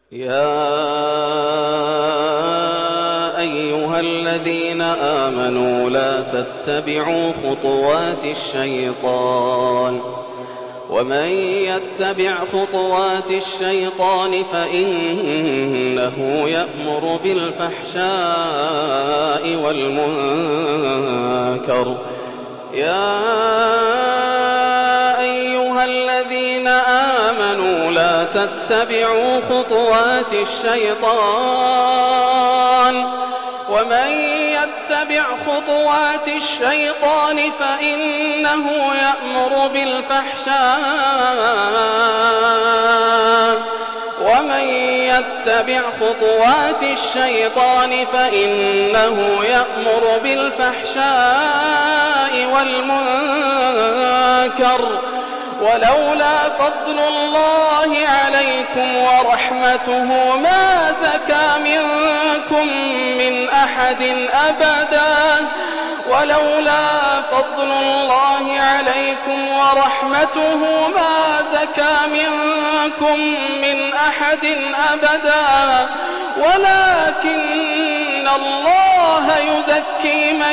يا أيها الذين آمنوا لا تتبعوا خطوات الشيطان ومن يتبع خطوات الشيطان فإنه يأمر بالفحشاء والمنكر. يا أيها الذين آمنوا لا تتبعوا خطوات الشيطان ومن يتبع خطوات الشيطان فإنه يأمر بالفحشاء ومن يتبع خطوات الشيطان فإنه يأمر بالفحشاء والمنكر. ولولا فضل الله عليكم ورحمته ما زكى منكم من أحد أبدا. ولولا فضل الله عليكم ورحمته ما زكى منكم من أحد أبدا ولكن الله يزكي من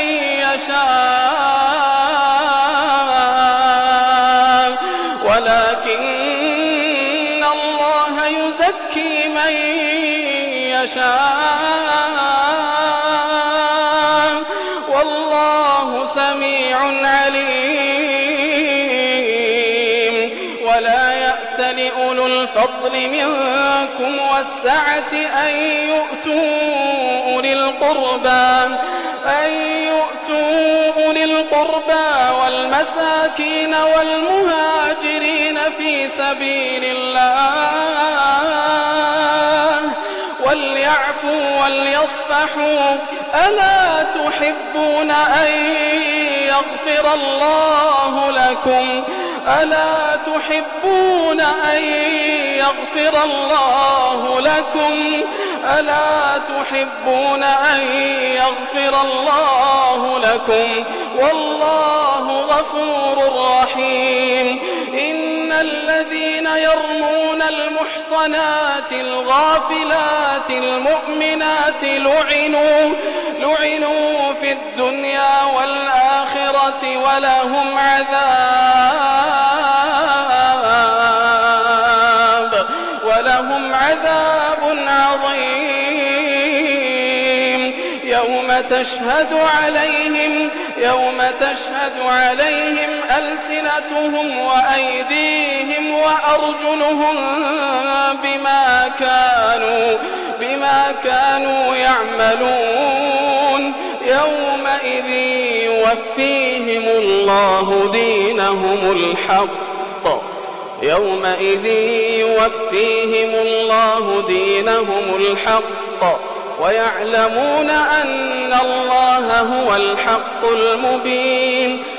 يشاء ولكن الله يزكي من يشاء والله سميع عليم. ولا يأت لأولو الفضل منكم والسعة أن يؤتوا أولي القربى والمساكين والمهاجرين في سبيل الله وليعفوا وليصفحوا. ألا تحبون أن يغفر الله لكم؟ ألا تحبون أن يغفر الله لكم؟ ألا تحبون أن يغفر الله لكم؟ والله غفور رحيم. إن الذين يرمون المحصنات الغافلات المؤمنات لعنوا في الدنيا والآخرة ولهم عذاب عظيم. يوم تشهد عليهم ألسنتهم وأيديهم وأرجلهم بما كانوا يعملون. يومئذ يوفيهم الله دينهم الحق ويعلمون أن الله هو الحق المبين.